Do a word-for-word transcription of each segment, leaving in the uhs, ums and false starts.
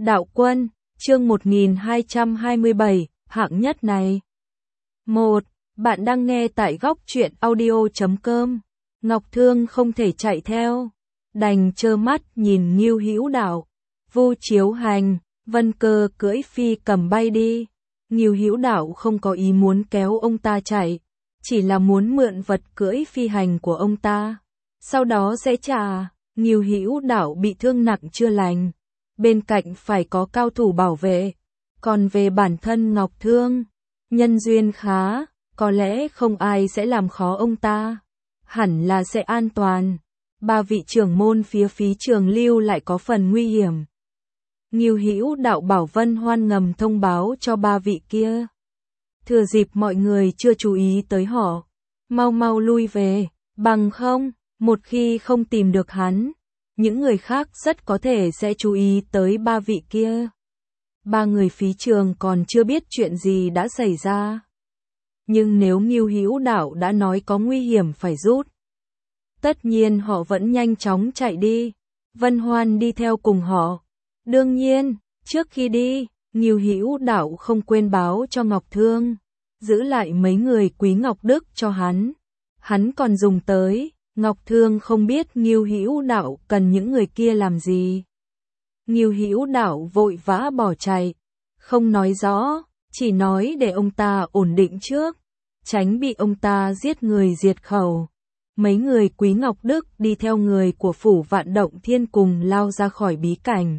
Đạo Quân, chương một nghìn hai trăm hai mươi bảy, hạng nhất này. một. Bạn đang nghe tại góc truyện audio chấm com. Ngọc Thương không thể chạy theo, đành trơ mắt nhìn Ngưu Hữu Đạo, Vu Chiếu Hành, Vân Cơ cưỡi phi cầm bay đi. Ngưu Hữu Đạo không có ý muốn kéo ông ta chạy, chỉ là muốn mượn vật cưỡi phi hành của ông ta, sau đó sẽ trả. Ngưu Hữu Đạo bị thương nặng chưa lành, bên cạnh phải có cao thủ bảo vệ. Còn về bản thân Ngọc Thương, nhân duyên khá, có lẽ không ai sẽ làm khó ông ta, hẳn là sẽ an toàn. Ba vị trưởng môn phía Phí Trường Lưu lại có phần nguy hiểm. Ngưu Hữu Đạo bảo Vân Hoan ngầm thông báo cho ba vị kia, thừa dịp mọi người chưa chú ý tới họ, mau mau lui về, bằng không, một khi không tìm được hắn, những người khác rất có thể sẽ chú ý tới ba vị kia. Ba người Phí Trường còn chưa biết chuyện gì đã xảy ra, nhưng nếu Ngưu Hữu Đạo đã nói có nguy hiểm phải rút, tất nhiên họ vẫn nhanh chóng chạy đi. Vân Hoan đi theo cùng họ. Đương nhiên, trước khi đi, Ngưu Hữu Đạo không quên báo cho Ngọc Thương, giữ lại mấy người Quý Ngọc Đức cho hắn. Hắn còn dùng tới. Ngọc Thương không biết Ngưu Hữu Đạo cần những người kia làm gì. Ngưu Hữu Đạo vội vã bỏ chạy, không nói rõ, chỉ nói để ông ta ổn định trước, tránh bị ông ta giết người diệt khẩu. Mấy người Quý Ngọc Đức đi theo người của Phủ Vạn Động Thiên cùng lao ra khỏi bí cảnh.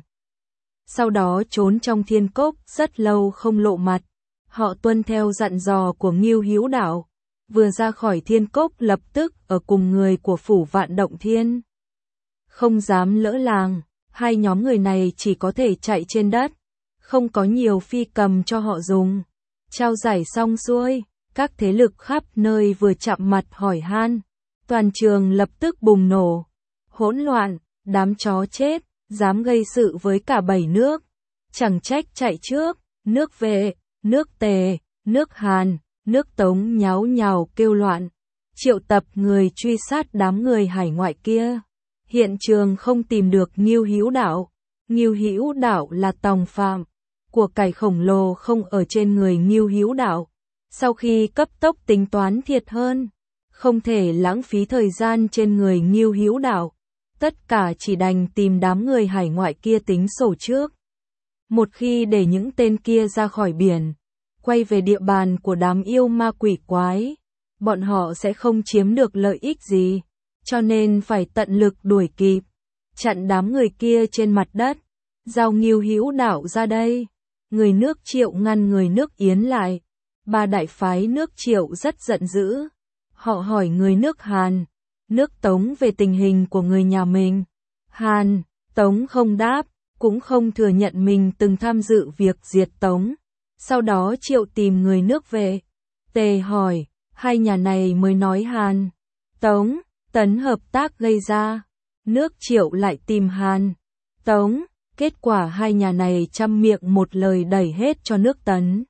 Sau đó trốn trong thiên cốc rất lâu không lộ mặt. Họ tuân theo dặn dò của Ngưu Hữu Đạo, vừa ra khỏi thiên cốc lập tức ở cùng người của Phủ Vạn Động Thiên. Không dám lỡ làng, hai nhóm người này chỉ có thể chạy trên đất, không có nhiều phi cầm cho họ dùng. Trao giải xong xuôi, các thế lực khắp nơi vừa chạm mặt hỏi han, toàn trường lập tức bùng nổ, hỗn loạn, đám chó chết, dám gây sự với cả bảy nước. Chẳng trách chạy trước, nước Vệ, nước Tề, nước Hàn, nước Tống nháo nhào kêu loạn, triệu tập người truy sát đám người hải ngoại kia. Hiện trường không tìm được Ngưu Hữu Đạo. Ngưu Hữu Đạo là tòng phạm, của cải khổng lồ không ở trên người Ngưu Hữu Đạo. Sau khi cấp tốc tính toán thiệt hơn, không thể lãng phí thời gian trên người Ngưu Hữu Đạo, tất cả chỉ đành tìm đám người hải ngoại kia tính sổ trước. Một khi để những tên kia ra khỏi biển, quay về địa bàn của đám yêu ma quỷ quái, bọn họ sẽ không chiếm được lợi ích gì, cho nên phải tận lực đuổi kịp, chặn đám người kia trên mặt đất, giao Ngưu Hữu Đạo ra đây. Người nước Triệu ngăn người nước Yến lại, ba đại phái nước Triệu rất giận dữ, họ hỏi người nước Hàn, nước Tống về tình hình của người nhà mình. Hàn, Tống không đáp, cũng không thừa nhận mình từng tham dự việc diệt Tống. Sau đó Triệu tìm người nước Vệ. Tề hỏi, hai nhà này mới nói Hàn, Tống, Tấn hợp tác gây ra. Nước Triệu lại tìm Hàn, Tống, kết quả hai nhà này trăm miệng một lời đẩy hết cho nước Tấn.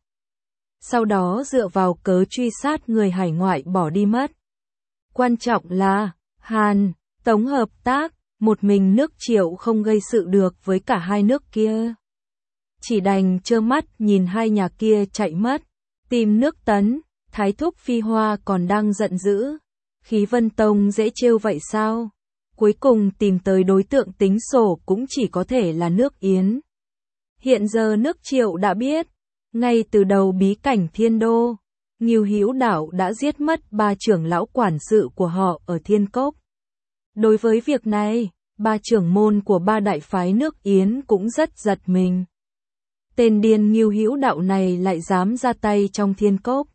Sau đó dựa vào cớ truy sát người hải ngoại bỏ đi mất. Quan trọng là, Hàn, Tống hợp tác, một mình nước Triệu không gây sự được với cả hai nước kia. Chỉ đành trơ mắt nhìn hai nhà kia chạy mất, tìm nước Tấn. Thái thúc Phi Hoa còn đang giận dữ, Khí Vân Tông dễ trêu vậy sao? Cuối cùng tìm tới đối tượng tính sổ cũng chỉ có thể là nước Yến. Hiện giờ nước Triệu đã biết, ngay từ đầu bí cảnh Thiên Đô, Ngưu Hữu Đạo đã giết mất ba trưởng lão quản sự của họ ở Thiên Cốc. Đối với việc này, ba trưởng môn của ba đại phái nước Yến cũng rất giật mình. Tên điên Ngưu Hữu Đạo này lại dám ra tay trong Thiên Cốc.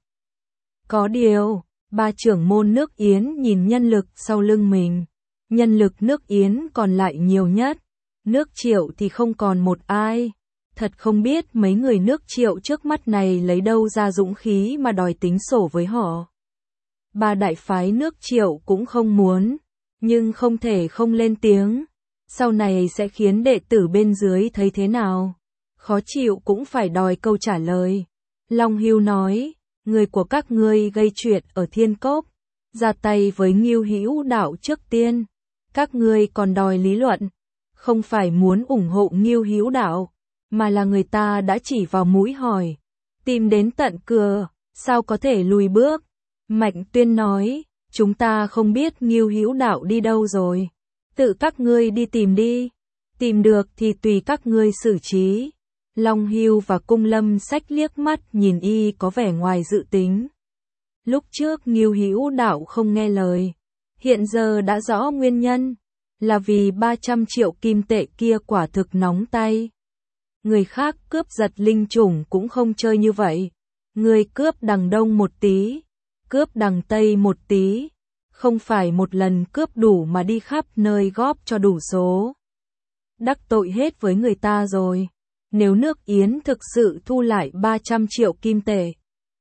Có điều, ba trưởng môn nước Yến nhìn nhân lực sau lưng mình. Nhân lực nước Yến còn lại nhiều nhất, nước Triệu thì không còn một ai. Thật không biết mấy người nước Triệu trước mắt này lấy đâu ra dũng khí mà đòi tính sổ với họ. Ba đại phái nước Triệu cũng không muốn, nhưng không thể không lên tiếng. Sau này sẽ khiến đệ tử bên dưới thấy thế nào? Khó chịu cũng phải đòi câu trả lời. Long Hưu nói, người của các ngươi gây chuyện ở Thiên Cốc, ra tay với Ngưu Hữu Đạo trước tiên. Các ngươi còn đòi lý luận, không phải muốn ủng hộ Ngưu Hữu Đạo. mà là người ta đã chỉ vào mũi hỏi. Tìm đến tận cửa, sao có thể lùi bước? Mạnh Tuyên nói, chúng ta không biết Ngưu Hữu Đạo đi đâu rồi. Tự các ngươi đi tìm đi. Tìm được thì tùy các ngươi xử trí. Long Hưu và Cung Lâm Sách liếc mắt nhìn y có vẻ ngoài dự tính. Lúc trước Ngưu Hữu Đạo không nghe lời. Hiện giờ đã rõ nguyên nhân. Là vì ba trăm triệu kim tệ kia quả thực nóng tay. Người khác cướp giật linh chủng cũng không chơi như vậy. Người cướp đằng đông một tí, cướp đằng tây một tí. Không phải một lần cướp đủ mà đi khắp nơi góp cho đủ số. Đắc tội hết với người ta rồi. Nếu nước Yến thực sự thu lại ba trăm triệu kim tệ,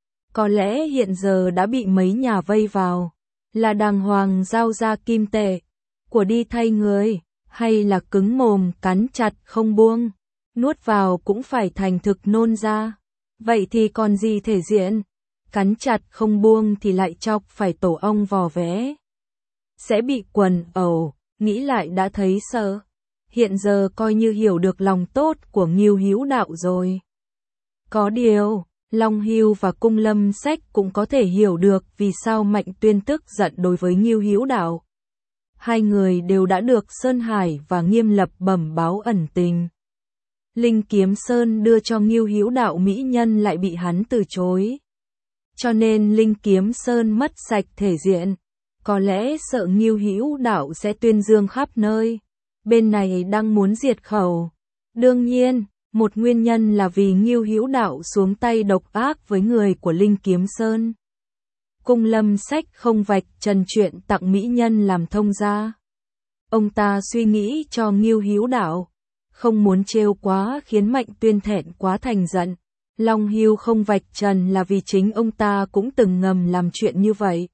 có lẽ hiện giờ đã bị mấy nhà vây vào. Là đàng hoàng giao ra kim tệ, của đi thay người, hay là cứng mồm cắn chặt không buông, nuốt vào cũng phải thành thực nôn ra. Vậy thì còn gì thể diện, cắn chặt không buông thì lại chọc phải tổ ong vò vẽ. Sẽ bị quần ẩu, nghĩ lại đã thấy sợ. Hiện giờ coi như hiểu được lòng tốt của Ngưu Hữu Đạo rồi. Có điều, Long Hưu và Cung Lâm Sách cũng có thể hiểu được vì sao Mạnh Tuyên tức giận đối với Ngưu Hữu Đạo. Hai người đều đã được Sơn Hải và Nghiêm Lập bẩm báo ẩn tình. Linh Kiếm Sơn đưa cho Ngưu Hữu Đạo mỹ nhân lại bị hắn từ chối. Cho nên Linh Kiếm Sơn mất sạch thể diện. Có lẽ sợ Ngưu Hữu Đạo sẽ tuyên dương khắp nơi. Bên này đang muốn diệt khẩu. Đương nhiên, một nguyên nhân là vì Ngưu Hữu Đạo xuống tay độc ác với người của Linh Kiếm Sơn. Cung Lâm Sách không vạch trần chuyện tặng mỹ nhân làm thông gia. Ông ta suy nghĩ cho Ngưu Hữu Đạo, không muốn trêu quá khiến Mạnh Tuyên thẹn quá thành giận. Long Hưu không vạch trần là vì chính ông ta cũng từng ngầm làm chuyện như vậy.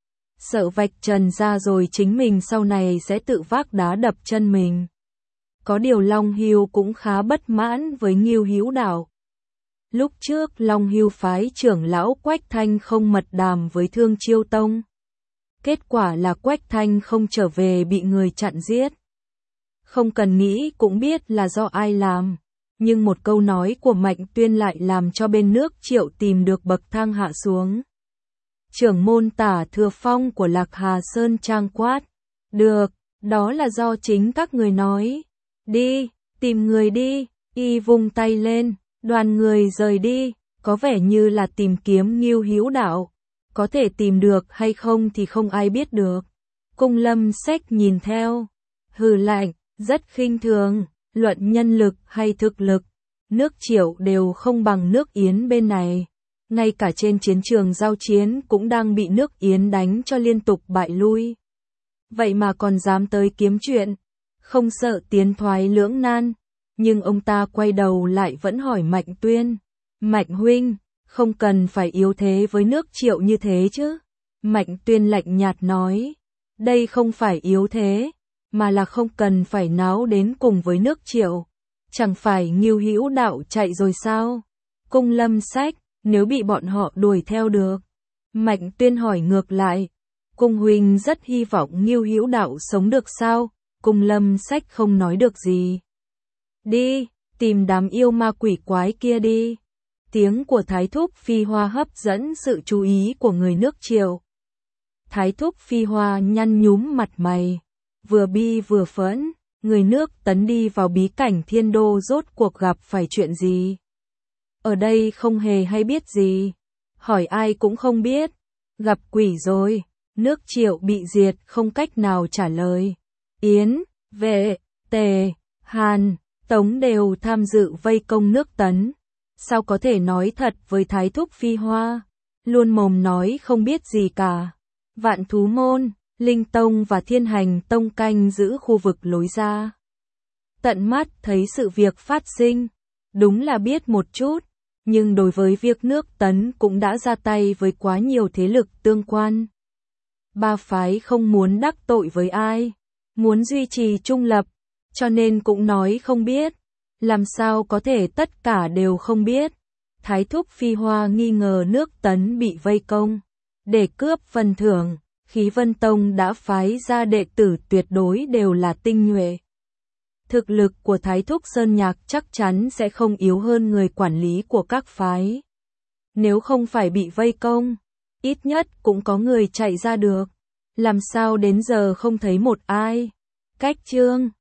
Sợ vạch trần ra rồi chính mình sau này sẽ tự vác đá đập chân mình. Có điều Long Hưu cũng khá bất mãn với Ngưu Hữu Đạo. Lúc trước Long Hưu phái trưởng lão Quách Thanh không mật đàm với Thương Chiêu Tông. Kết quả là Quách Thanh không trở về bị người chặn giết. Không cần nghĩ cũng biết là do ai làm. Nhưng một câu nói của Mạnh Tuyên lại làm cho bên nước Triệu tìm được bậc thang hạ xuống. Trưởng môn Tả Thừa Phong của Lạc Hà Sơn trang quát. Được, đó là do chính các người nói. Đi, tìm người đi, y vung tay lên, đoàn người rời đi, có vẻ như là tìm kiếm Ngưu Hữu Đạo. Có thể tìm được hay không thì không ai biết được. Cung Lâm Sách nhìn theo, hừ lạnh, rất khinh thường, luận nhân lực hay thực lực. Nước Triệu đều không bằng nước Yến bên này. Ngay cả trên chiến trường giao chiến cũng đang bị nước Yến đánh cho liên tục bại lui. Vậy mà còn dám tới kiếm chuyện, không sợ tiến thoái lưỡng nan. Nhưng ông ta quay đầu lại vẫn hỏi Mạnh Tuyên. Mạnh huynh, không cần phải yếu thế với nước Triệu như thế chứ. Mạnh Tuyên lạnh nhạt nói. Đây không phải yếu thế, mà là không cần phải náo đến cùng với nước Triệu. Chẳng phải Ngưu Hữu Đạo chạy rồi sao? Cung Lâm Sách, nếu bị bọn họ đuổi theo được. Mạnh Tuyên hỏi ngược lại. Cung huynh rất hy vọng Ngưu Hữu Đạo sống được sao? Cung Lâm Sách không nói được gì. Đi, tìm đám yêu ma quỷ quái kia đi. Tiếng của Thái Thúc Phi Hoa hấp dẫn sự chú ý của người nước Triệu. Thái Thúc Phi Hoa nhăn nhúm mặt mày, vừa bi vừa phẫn. Người nước Tấn đi vào bí cảnh Thiên Đô rốt cuộc gặp phải chuyện gì? Ở đây không hề hay biết gì. Hỏi ai cũng không biết. Gặp quỷ rồi. Nước Triệu bị diệt không cách nào trả lời. Yến, Vệ, Tề, Hàn, Tống đều tham dự vây công nước Tấn. Sao có thể nói thật với Thái Thúc Phi Hoa? Luôn mồm nói không biết gì cả. Vạn Thú Môn, Linh Tông và Thiên Hành Tông canh giữ khu vực lối ra. Tận mắt thấy sự việc phát sinh. Đúng là biết một chút. Nhưng đối với việc nước Tấn cũng đã ra tay với quá nhiều thế lực tương quan. Ba phái không muốn đắc tội với ai. Muốn duy trì trung lập. Cho nên cũng nói không biết. Làm sao có thể tất cả đều không biết. Thái Thúc Phi Hoa nghi ngờ nước Tấn bị vây công. Để cướp phần thưởng, Khí Vân Tông đã phái ra đệ tử tuyệt đối đều là tinh nhuệ. Thực lực của Thái Thúc Sơn Nhạc chắc chắn sẽ không yếu hơn người quản lý của các phái. Nếu không phải bị vây công, ít nhất cũng có người chạy ra được. Làm sao đến giờ không thấy một ai? Cách chương